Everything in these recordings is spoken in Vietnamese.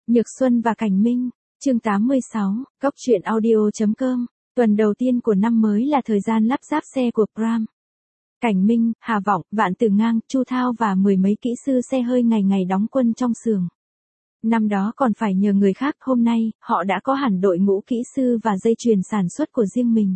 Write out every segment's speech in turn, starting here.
Nhược Xuân và Cảnh Minh, chương 86, Cốc truyện audio.com, tuần đầu tiên của năm mới là thời gian lắp ráp xe của Pram. Cảnh Minh, Hà Vọng, Vạn Tử Ngang, Chu Thao và mười mấy kỹ sư xe hơi ngày ngày đóng quân trong xưởng. Năm đó còn phải nhờ người khác, hôm nay, họ đã có hẳn đội ngũ kỹ sư và dây chuyền sản xuất của riêng mình.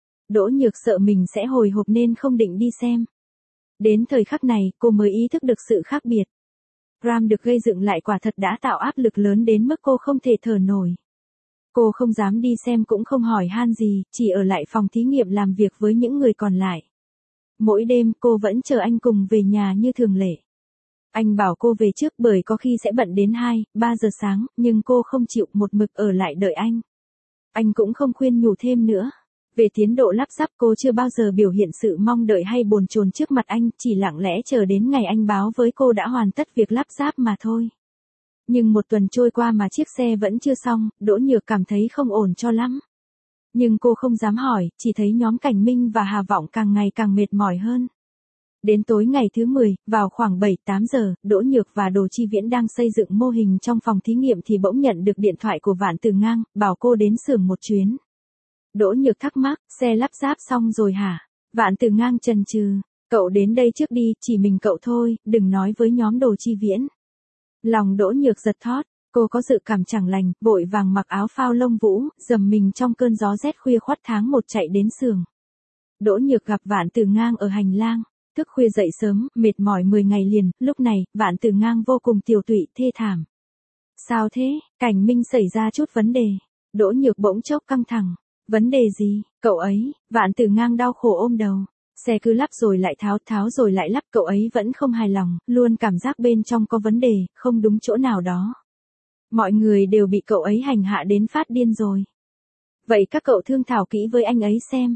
Đỗ Nhược sợ mình sẽ hồi hộp nên không định đi xem. Đến thời khắc này, cô mới ý thức được sự khác biệt. Pram được gây dựng lại quả thật đã tạo áp lực lớn đến mức cô không thể thở nổi. Cô không dám đi xem cũng không hỏi han gì, chỉ ở lại phòng thí nghiệm làm việc với những người còn lại. Mỗi đêm cô vẫn chờ anh cùng về nhà như thường lệ. Anh bảo cô về trước bởi có khi sẽ bận đến 2, 3 giờ sáng, nhưng cô không chịu, một mực ở lại đợi anh. Anh cũng không khuyên nhủ thêm nữa. Về tiến độ lắp ráp cô chưa bao giờ biểu hiện sự mong đợi hay bồn chồn trước mặt anh, chỉ lặng lẽ chờ đến ngày anh báo với cô đã hoàn tất việc lắp ráp mà thôi. Nhưng một tuần trôi qua mà chiếc xe vẫn chưa xong, Đỗ Nhược cảm thấy không ổn cho lắm. Nhưng cô không dám hỏi, chỉ thấy nhóm Cảnh Minh và Hà Vọng càng ngày càng mệt mỏi hơn. Đến tối ngày thứ 10, vào khoảng 7-8 giờ, Đỗ Nhược và Đồ Chi Viễn đang xây dựng mô hình trong phòng thí nghiệm thì bỗng nhận được điện thoại của Vạn Tử Ngang, bảo cô đến xưởng một chuyến. Đỗ Nhược thắc mắc, xe lắp ráp xong rồi hả? Vạn Tử Ngang chần chừ, cậu đến đây trước đi, chỉ mình cậu thôi, đừng nói với nhóm Đồ Chi Viễn. Lòng Đỗ Nhược giật thót, cô có dự cảm chẳng lành, vội vàng mặc áo phao lông vũ, dầm mình trong cơn gió rét khuya khoắt tháng 1 chạy đến xưởng. Đỗ Nhược gặp Vạn Tử Ngang ở hành lang, thức khuya dậy sớm, mệt mỏi 10 ngày liền, lúc này, Vạn Tử Ngang vô cùng tiều tụy, thê thảm. Sao thế? Cảnh Minh xảy ra chút vấn đề. Đỗ Nhược bỗng chốc căng thẳng. Vấn đề gì? Cậu ấy, Vạn Tử Ngang đau khổ ôm đầu. Xe cứ lắp rồi lại tháo rồi lại lắp, cậu ấy vẫn không hài lòng, luôn cảm giác bên trong có vấn đề, không đúng chỗ nào đó. Mọi người đều bị cậu ấy hành hạ đến phát điên rồi. Vậy các cậu thương thảo kỹ với anh ấy xem,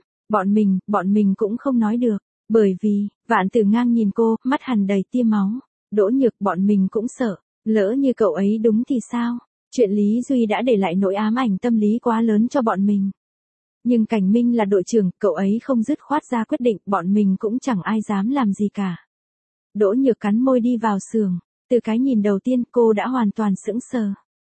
bọn mình cũng không nói được, bởi vì, Vạn Tử Ngang nhìn cô, mắt hằn đầy tia máu. Đỗ Nhược, bọn mình cũng sợ, lỡ như cậu ấy đúng thì sao? Chuyện Lý Duy đã để lại nỗi ám ảnh tâm lý quá lớn cho bọn mình. Nhưng Cảnh Minh là đội trưởng, cậu ấy không dứt khoát ra quyết định, bọn mình cũng chẳng ai dám làm gì cả. Đỗ Nhược cắn môi đi vào xưởng, từ cái nhìn đầu tiên cô đã hoàn toàn sững sờ.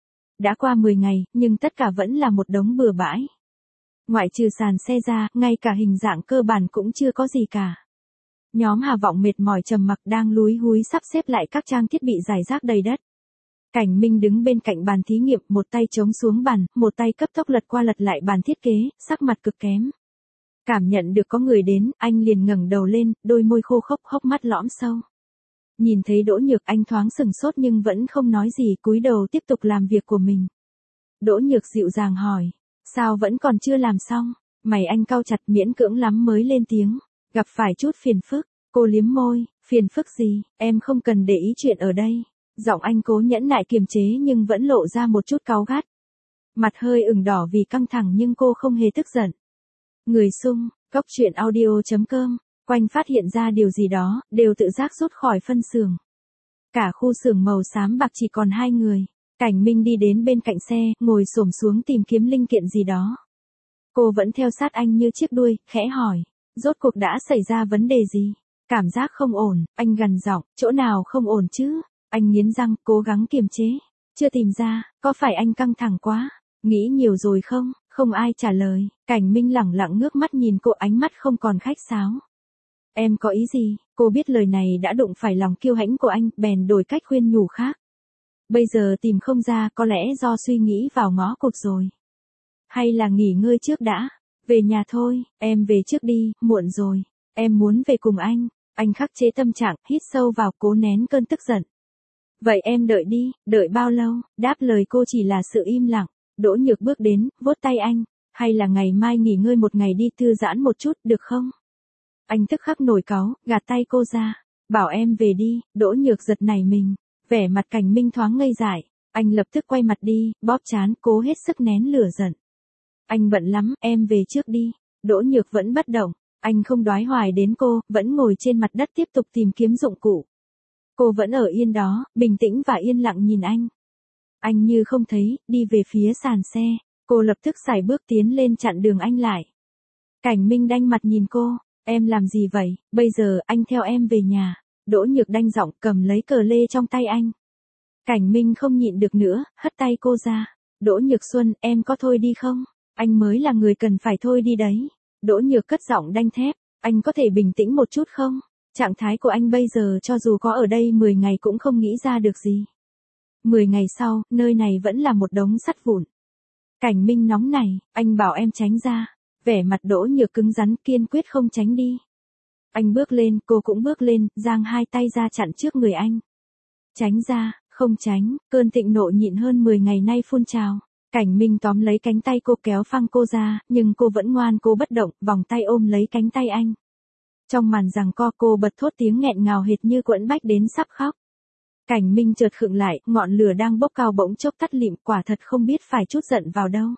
Đã qua 10 ngày, nhưng tất cả vẫn là một đống bừa bãi. Ngoại trừ sàn xe ra, ngay cả hình dạng cơ bản cũng chưa có gì cả. Nhóm Hà Vọng mệt mỏi trầm mặc đang lúi húi sắp xếp lại các trang thiết bị rải rác đầy đất. Cảnh Minh đứng bên cạnh bàn thí nghiệm, một tay chống xuống bàn, một tay cấp tốc lật qua lật lại bàn thiết kế, sắc mặt cực kém. Cảm nhận được có người đến, anh liền ngẩng đầu lên, đôi môi khô khốc, hốc mắt lõm sâu. Nhìn thấy Đỗ Nhược, anh thoáng sừng sốt nhưng vẫn không nói gì, cúi đầu tiếp tục làm việc của mình. Đỗ Nhược dịu dàng hỏi, sao vẫn còn chưa làm xong? Mày anh cau chặt, miễn cưỡng lắm mới lên tiếng, gặp phải chút phiền phức. Cô liếm môi, phiền phức gì, em không cần để ý chuyện ở đây. Giọng anh cố nhẫn nại kiềm chế nhưng vẫn lộ ra một chút cáu gắt. Mặt hơi ửng đỏ vì căng thẳng nhưng cô không hề tức giận. Người xung, Cốc truyện audio.com, quanh phát hiện ra điều gì đó, đều tự giác rút khỏi phân xưởng. Cả khu xưởng màu xám bạc chỉ còn 2 người. Cảnh Minh đi đến bên cạnh xe, ngồi xổm xuống tìm kiếm linh kiện gì đó. Cô vẫn theo sát anh như chiếc đuôi, khẽ hỏi, rốt cuộc đã xảy ra vấn đề gì? Cảm giác không ổn, anh gằn giọng, chỗ nào không ổn chứ? Anh nghiến răng, cố gắng kiềm chế. Chưa tìm ra, có phải anh căng thẳng quá? Nghĩ nhiều rồi không? Không ai trả lời. Cảnh Minh lẳng lặng ngước mắt nhìn cô, ánh mắt không còn khách sáo. Em có ý gì? Cô biết lời này đã đụng phải lòng kiêu hãnh của anh, bèn đổi cách khuyên nhủ khác. Bây giờ tìm không ra, có lẽ do suy nghĩ vào ngõ cụt rồi. Hay là nghỉ ngơi trước đã? Về nhà thôi, em về trước đi, muộn rồi. Em muốn về cùng anh. Anh khắc chế tâm trạng, hít sâu vào, cố nén cơn tức giận. Vậy em đợi đi, đợi bao lâu? Đáp lời cô chỉ là sự im lặng. Đỗ Nhược bước đến, vuốt tay anh. Hay là ngày mai nghỉ ngơi một ngày đi, thư giãn một chút, được không? Anh tức khắc nổi cáu, gạt tay cô ra. Bảo em về đi. Đỗ Nhược giật nảy mình. Vẻ mặt Cảnh Minh thoáng ngây dại. Anh lập tức quay mặt đi, bóp trán, cố hết sức nén lửa giận. Anh bận lắm, em về trước đi. Đỗ Nhược vẫn bất động. Anh không đoái hoài đến cô, vẫn ngồi trên mặt đất tiếp tục tìm kiếm dụng cụ. Cô vẫn ở yên đó, bình tĩnh và yên lặng nhìn anh. Anh như không thấy, đi về phía sàn xe. Cô lập tức sải bước tiến lên chặn đường anh lại. Cảnh Minh đanh mặt nhìn cô, em làm gì vậy? Bây giờ anh theo em về nhà. Đỗ Nhược đanh giọng, cầm lấy cờ lê trong tay anh. Cảnh Minh không nhịn được nữa, hất tay cô ra. Đỗ Nhược Xuân, em có thôi đi không? Anh mới là người cần phải thôi đi đấy. Đỗ Nhược cất giọng đanh thép, anh có thể bình tĩnh một chút không? Trạng thái của anh bây giờ cho dù có ở đây 10 ngày cũng không nghĩ ra được gì. 10 ngày sau, nơi này vẫn là một đống sắt vụn. Cảnh Minh nóng này, anh bảo em tránh ra. Vẻ mặt Đỗ Nhược cứng rắn kiên quyết không tránh đi. Anh bước lên, cô cũng bước lên, giang hai tay ra chặn trước người anh. Tránh ra, không tránh, cơn thịnh nộ nhịn hơn 10 ngày nay phun trào. Cảnh Minh tóm lấy cánh tay cô kéo phăng cô ra, nhưng cô vẫn ngoan cố bất động, vòng tay ôm lấy cánh tay anh. Trong màn giằng co cô bật thốt tiếng nghẹn ngào hệt như quẫn bách đến sắp khóc. Cảnh Minh chợt khựng lại, ngọn lửa đang bốc cao bỗng chốc tắt lịm, quả thật không biết phải trút giận vào đâu.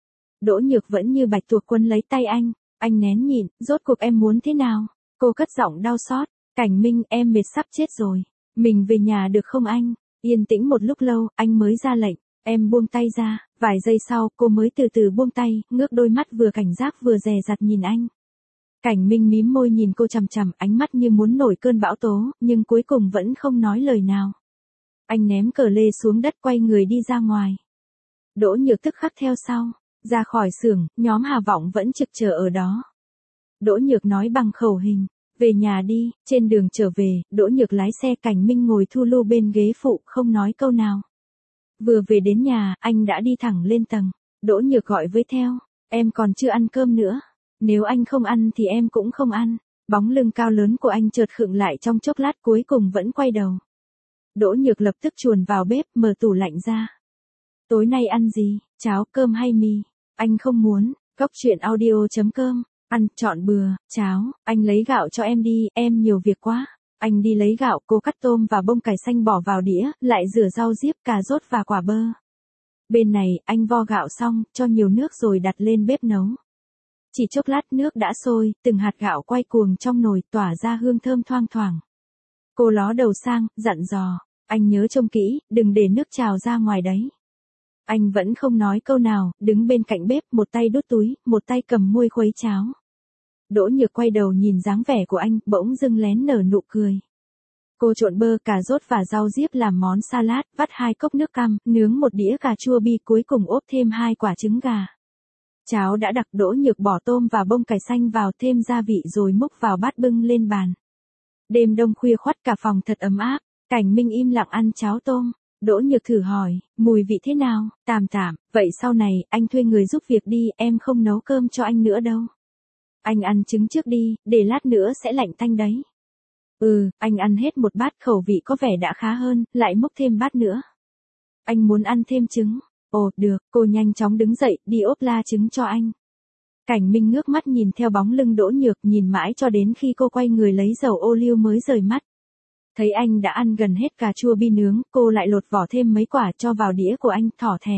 Đỗ Nhược vẫn như bạch tuộc quấn lấy tay anh nén nhịn, rốt cuộc em muốn thế nào? Cô cất giọng đau xót, Cảnh Minh em mệt sắp chết rồi, mình về nhà được không anh? Yên tĩnh một lúc lâu, anh mới ra lệnh, em buông tay ra, vài giây sau cô mới từ từ buông tay, ngước đôi mắt vừa cảnh giác vừa dè dặt nhìn anh. Cảnh Minh mím môi nhìn cô chằm chằm, ánh mắt như muốn nổi cơn bão tố, nhưng cuối cùng vẫn không nói lời nào. Anh ném cờ lê xuống đất quay người đi ra ngoài. Đỗ Nhược tức khắc theo sau, ra khỏi xưởng, nhóm Hà Vọng vẫn trực chờ ở đó. Đỗ Nhược nói bằng khẩu hình, về nhà đi, trên đường trở về, Đỗ Nhược lái xe, Cảnh Minh ngồi thu lưu bên ghế phụ không nói câu nào. Vừa về đến nhà, anh đã đi thẳng lên tầng, Đỗ Nhược gọi với theo, em còn chưa ăn cơm nữa, nếu anh không ăn thì em cũng không ăn. Bóng lưng cao lớn của anh chợt khựng lại trong chốc lát cuối cùng vẫn quay đầu. Đỗ Nhược lập tức chuồn vào bếp mở tủ lạnh ra. Tối nay ăn gì, cháo, cơm hay mì? Anh không muốn, Cóc truyện audio.com, ăn, chọn bừa, cháo, anh lấy gạo cho em đi, em nhiều việc quá. Anh đi lấy gạo, cô cắt tôm và bông cải xanh bỏ vào đĩa, lại rửa rau diếp, cà rốt và quả bơ. Bên này, anh vo gạo xong, cho nhiều nước rồi đặt lên bếp nấu. Chỉ chốc lát nước đã sôi, từng hạt gạo quay cuồng trong nồi tỏa ra hương thơm thoang thoảng. Cô ló đầu sang, dặn dò, anh nhớ trông kỹ, đừng để nước trào ra ngoài đấy. Anh vẫn không nói câu nào, đứng bên cạnh bếp, một tay đút túi, một tay cầm muôi khuấy cháo. Đỗ Nhược quay đầu nhìn dáng vẻ của anh, bỗng dưng lén nở nụ cười. Cô trộn bơ, cà rốt và rau diếp làm món salad, vắt 2 cốc nước cam, nướng một đĩa cà chua bi, cuối cùng ốp thêm 2 quả trứng gà. Cháo đã đặc, Đỗ Nhược bỏ tôm và bông cải xanh vào, thêm gia vị rồi múc vào bát bưng lên bàn. Đêm đông khuya khoắt cả phòng thật ấm áp, Cảnh Minh im lặng ăn cháo tôm. Đỗ Nhược thử hỏi, mùi vị thế nào? Tạm tạm, vậy sau này, anh thuê người giúp việc đi, em không nấu cơm cho anh nữa đâu. Anh ăn trứng trước đi, để lát nữa sẽ lạnh tanh đấy. Anh ăn hết một bát, khẩu vị có vẻ đã khá hơn, lại múc thêm bát nữa. Anh muốn ăn thêm trứng. Ồ, được, cô nhanh chóng đứng dậy, đi ốp la trứng cho anh. Cảnh Minh ngước mắt nhìn theo bóng lưng Đỗ Nhược, nhìn mãi cho đến khi cô quay người lấy dầu ô liu mới rời mắt. Thấy anh đã ăn gần hết cà chua bi nướng, cô lại lột vỏ thêm mấy quả cho vào đĩa của anh, thỏ thẻ.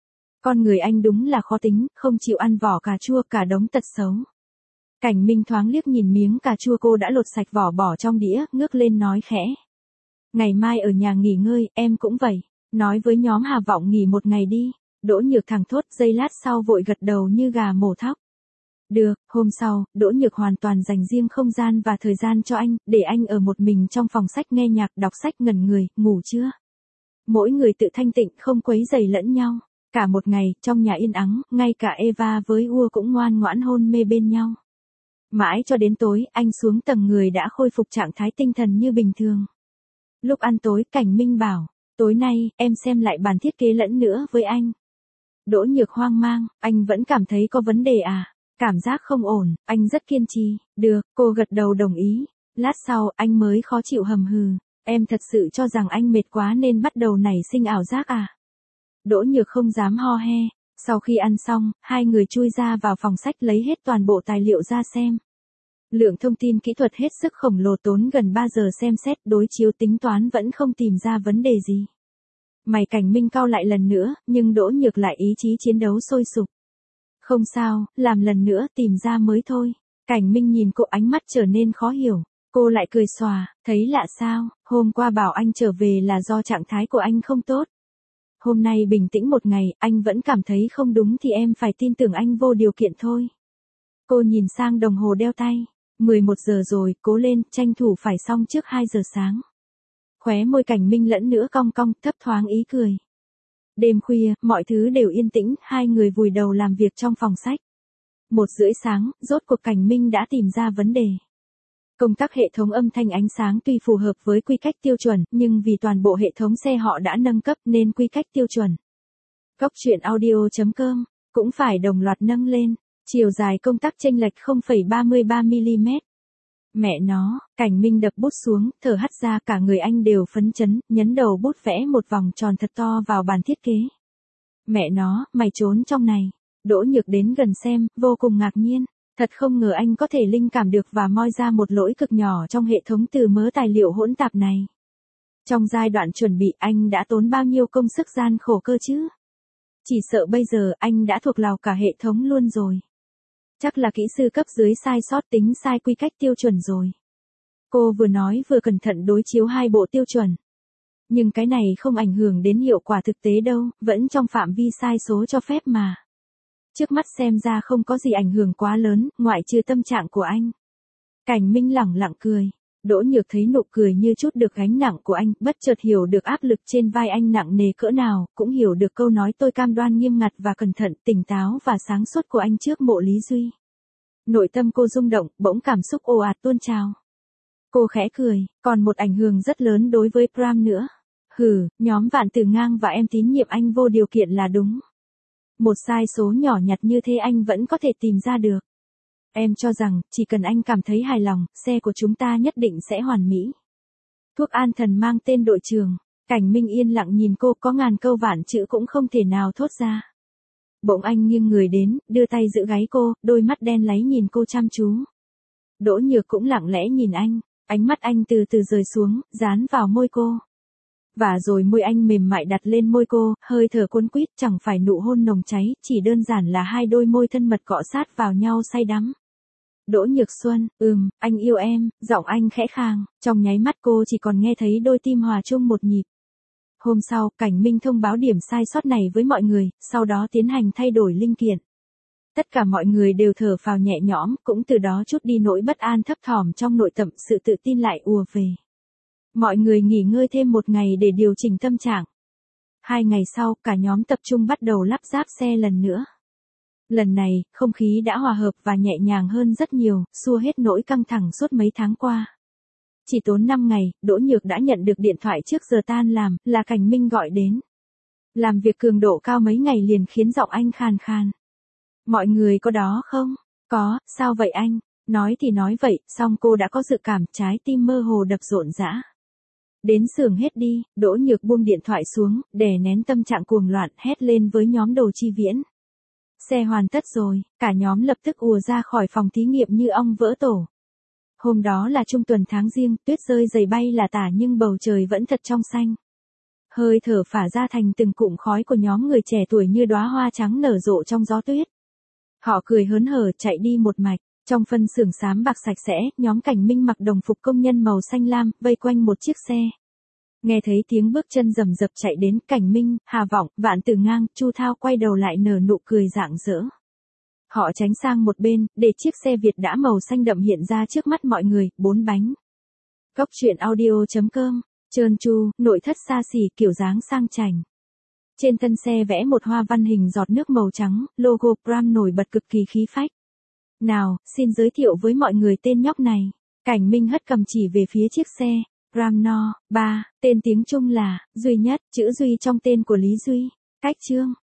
Con người anh đúng là khó tính, không chịu ăn vỏ cà chua, cả đống tật xấu. Cảnh Minh thoáng liếc nhìn miếng cà chua cô đã lột sạch vỏ bỏ trong đĩa, ngước lên nói khẽ. Ngày mai ở nhà nghỉ ngơi, em cũng vậy. Nói với nhóm Hà Vọng nghỉ một ngày đi. Đỗ Nhược thẳng thốt, giây lát sau vội gật đầu như gà mổ thóc. Được, hôm sau, Đỗ Nhược hoàn toàn dành riêng không gian và thời gian cho anh, để anh ở một mình trong phòng sách nghe nhạc, đọc sách, ngẩn người, ngủ trưa. Mỗi người tự thanh tịnh, không quấy rầy lẫn nhau. Cả một ngày, trong nhà yên ắng, ngay cả Eva với Ua cũng ngoan ngoãn hôn mê bên nhau. Mãi cho đến tối, anh xuống tầng, người đã khôi phục trạng thái tinh thần như bình thường. Lúc ăn tối, Cảnh Minh bảo, tối nay, em xem lại bản thiết kế lẫn nữa với anh. Đỗ Nhược hoang mang, anh vẫn cảm thấy có vấn đề à? Cảm giác không ổn, anh rất kiên trì. Được, cô gật đầu đồng ý. Lát sau, anh mới khó chịu hầm hừ. Em thật sự cho rằng anh mệt quá nên bắt đầu nảy sinh ảo giác à? Đỗ Nhược không dám ho he. Sau khi ăn xong, hai người chui ra vào phòng sách lấy hết toàn bộ tài liệu ra xem. Lượng thông tin kỹ thuật hết sức khổng lồ, tốn gần 3 giờ xem xét, đối chiếu, tính toán vẫn không tìm ra vấn đề gì. Mày Cảnh Minh cau lại lần nữa, nhưng Đỗ Nhược lại ý chí chiến đấu sôi sục. Không sao, làm lần nữa tìm ra mới thôi. Cảnh Minh nhìn cô, ánh mắt trở nên khó hiểu. Cô lại cười xòa, thấy lạ sao, hôm qua bảo anh trở về là do trạng thái của anh không tốt. Hôm nay bình tĩnh một ngày, anh vẫn cảm thấy không đúng thì em phải tin tưởng anh vô điều kiện thôi. Cô nhìn sang đồng hồ đeo tay. 11 giờ rồi, cố lên, tranh thủ phải xong trước 2 giờ sáng. Khóe môi Cảnh Minh lẫn nữa cong cong, thấp thoáng ý cười. Đêm khuya, mọi thứ đều yên tĩnh, hai người vùi đầu làm việc trong phòng sách. 1:30 sáng, rốt cuộc Cảnh Minh đã tìm ra vấn đề. Công tắc hệ thống âm thanh ánh sáng tuy phù hợp với quy cách tiêu chuẩn, nhưng vì toàn bộ hệ thống xe họ đã nâng cấp nên quy cách tiêu chuẩn. Góc truyện audio.com cũng phải đồng loạt nâng lên, chiều dài công tắc chênh lệch 0,33mm. Mẹ nó, Cảnh Minh đập bút xuống, thở hắt ra, cả người anh đều phấn chấn, nhấn đầu bút vẽ một vòng tròn thật to vào bàn thiết kế. Mẹ nó, mày trốn trong này. Đỗ Nhược đến gần xem, vô cùng ngạc nhiên. Thật không ngờ anh có thể linh cảm được và moi ra một lỗi cực nhỏ trong hệ thống từ mớ tài liệu hỗn tạp này. Trong giai đoạn chuẩn bị anh đã tốn bao nhiêu công sức gian khổ cơ chứ? Chỉ sợ bây giờ anh đã thuộc lào cả hệ thống luôn rồi. Chắc là kỹ sư cấp dưới sai sót tính sai quy cách tiêu chuẩn rồi. Cô vừa nói vừa cẩn thận đối chiếu hai bộ tiêu chuẩn. Nhưng cái này không ảnh hưởng đến hiệu quả thực tế đâu, vẫn trong phạm vi sai số cho phép mà. Trước mắt xem ra không có gì ảnh hưởng quá lớn, ngoại trừ tâm trạng của anh. Cảnh Minh lẳng lặng cười. Đỗ Nhược thấy nụ cười như chút được gánh nặng của anh, bất chợt hiểu được áp lực trên vai anh nặng nề cỡ nào, cũng hiểu được câu nói tôi cam đoan nghiêm ngặt và cẩn thận, tỉnh táo và sáng suốt của anh trước Mộ Lý Duy. Nội tâm cô rung động, bỗng cảm xúc ồ ạt tuôn trào. Cô khẽ cười, còn một ảnh hưởng rất lớn đối với Pram nữa. Nhóm Vạn Tử Ngang và em tín nhiệm anh vô điều kiện là đúng. Một sai số nhỏ nhặt như thế anh vẫn có thể tìm ra được. Em cho rằng, chỉ cần anh cảm thấy hài lòng, xe của chúng ta nhất định sẽ hoàn mỹ. Thuốc an thần mang tên đội trưởng. Cảnh Minh yên lặng nhìn cô, có ngàn câu vạn chữ cũng không thể nào thốt ra. Bỗng anh nghiêng người đến, đưa tay giữ gáy cô, đôi mắt đen láy nhìn cô chăm chú. Đỗ Nhược cũng lặng lẽ nhìn anh, ánh mắt anh từ từ rời xuống, dán vào môi cô. Và rồi môi anh mềm mại đặt lên môi cô, hơi thở cuốn quýt, chẳng phải nụ hôn nồng cháy, chỉ đơn giản là hai đôi môi thân mật cọ sát vào nhau say đắm. Đỗ Nhược Xuân, anh yêu em, giọng anh khẽ khàng, trong nháy mắt cô chỉ còn nghe thấy đôi tim hòa chung một nhịp. Hôm sau, Cảnh Minh thông báo điểm sai sót này với mọi người, sau đó tiến hành thay đổi linh kiện. Tất cả mọi người đều thở phào nhẹ nhõm, cũng từ đó chút đi nỗi bất an thấp thỏm trong nội tâm, sự tự tin lại ùa về. Mọi người nghỉ ngơi thêm một ngày để điều chỉnh tâm trạng. 2 ngày sau, cả nhóm tập trung bắt đầu lắp ráp xe lần nữa. Lần này, không khí đã hòa hợp và nhẹ nhàng hơn rất nhiều, xua hết nỗi căng thẳng suốt mấy tháng qua. Chỉ tốn 5 ngày, Đỗ Nhược đã nhận được điện thoại trước giờ tan làm, là Cảnh Minh gọi đến. Làm việc cường độ cao mấy ngày liền khiến giọng anh khàn khàn. Mọi người có đó không? Có, sao vậy anh? Nói thì nói vậy, song cô đã có dự cảm, trái tim mơ hồ đập rộn rã. Đến xưởng hết đi, Đỗ Nhược buông điện thoại xuống, đè nén tâm trạng cuồng loạn, hét lên với nhóm Đồ Chi Viễn. Xe hoàn tất rồi, cả nhóm lập tức ùa ra khỏi phòng thí nghiệm như ong vỡ tổ. Hôm đó là trung tuần tháng Giêng, tuyết rơi dày bay là tả nhưng bầu trời vẫn thật trong xanh. Hơi thở phả ra thành từng cụm khói của nhóm người trẻ tuổi như đóa hoa trắng nở rộ trong gió tuyết. Họ cười hớn hở chạy đi một mạch. Trong phân xưởng xám bạc sạch sẽ, nhóm Cảnh Minh mặc đồng phục công nhân màu xanh lam, vây quanh một chiếc xe. Nghe thấy tiếng bước chân rầm rập chạy đến, Cảnh Minh, Hà Vọng, Vạn Tử Ngang, Chu Thao quay đầu lại nở nụ cười rạng rỡ. Họ tránh sang một bên, để chiếc xe Việt đã màu xanh đậm hiện ra trước mắt mọi người, 4 bánh. Góc truyện audio.com, trơn tru, nội thất xa xỉ, kiểu dáng sang chảnh. Trên thân xe vẽ một hoa văn hình giọt nước màu trắng, logo Pram nổi bật cực kỳ khí phách. Nào, xin giới thiệu với mọi người tên nhóc này. Cảnh Minh hất cầm chỉ về phía chiếc xe. Pram No, 3, tên tiếng Trung là, Duy Nhất, chữ Duy trong tên của Lý Duy. Cách chương.